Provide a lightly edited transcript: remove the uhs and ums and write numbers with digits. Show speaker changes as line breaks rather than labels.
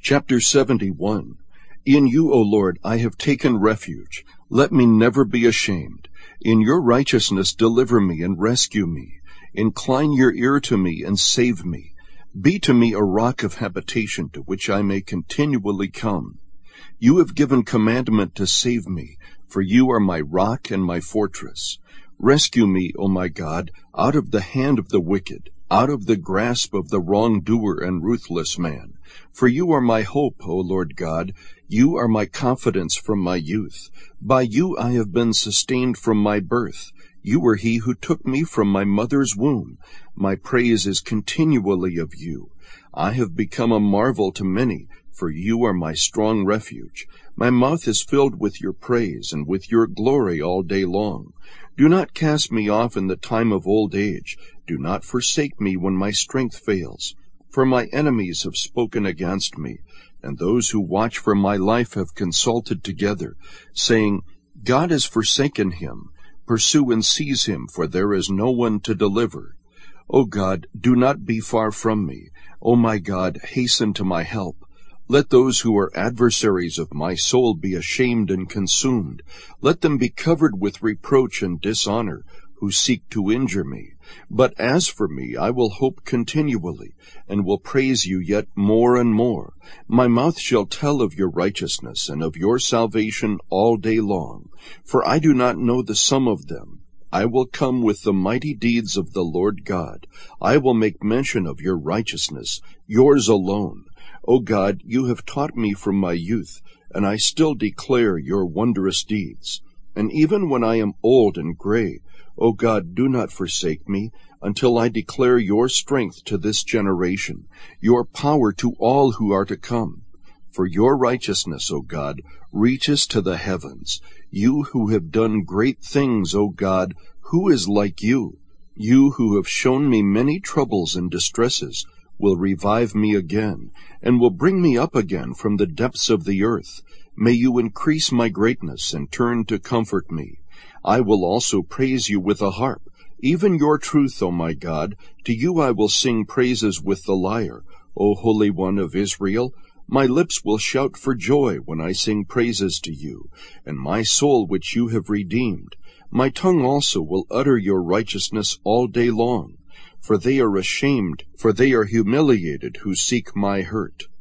Chapter 71. In you, O Lord, I have taken refuge. Let me never be ashamed. In your righteousness deliver me and rescue me. Incline your ear to me and save me. Be to me a rock of habitation to which I may continually come. You have given commandment to save me, for you are my rock and my fortress. Rescue me, O my God, out of the hand of the wicked, out of the grasp of the wrongdoer and ruthless man. For you are my hope, O Lord God. You are my confidence from my youth. By you I have been sustained from my birth. You are he who took me from my mother's womb. My praise is continually of you. I have become a marvel to many, for you are my strong refuge. My mouth is filled with your praise and with your glory all day long. Do not cast me off in the time of old age. Do not forsake me when my strength fails. For my enemies have spoken against me, and those who watch for my life have consulted together, saying, God has forsaken him. Pursue and seize him, for there is no one to deliver. O God, do not be far from me. O my God, hasten to my help. Let those who are adversaries of my soul be ashamed and consumed. Let them be covered with reproach and dishonor, who seek to injure me. But as for me, I will hope continually, and will praise you yet more and more. My mouth shall tell of your righteousness and of your salvation all day long, for I do not know the sum of them. I will come with the mighty deeds of the Lord God. I will make mention of your righteousness, yours alone. O God, you have taught me from my youth, and I still declare your wondrous deeds. And even when I am old and gray, O God, do not forsake me, until I declare your strength to this generation, your power to all who are to come. For your righteousness, O God, reaches to the heavens. You who have done great things, O God, who is like you? You who have shown me many troubles and distresses will revive me again, and will bring me up again from the depths of the earth. May you increase my greatness and turn to comfort me. I will also praise you with a harp, even your truth, O my God. To you I will sing praises with the lyre, O Holy One of Israel. My lips will shout for joy when I sing praises to you, and my soul which you have redeemed. My tongue also will utter your righteousness all day long. For they are ashamed, for they are humiliated who seek my hurt.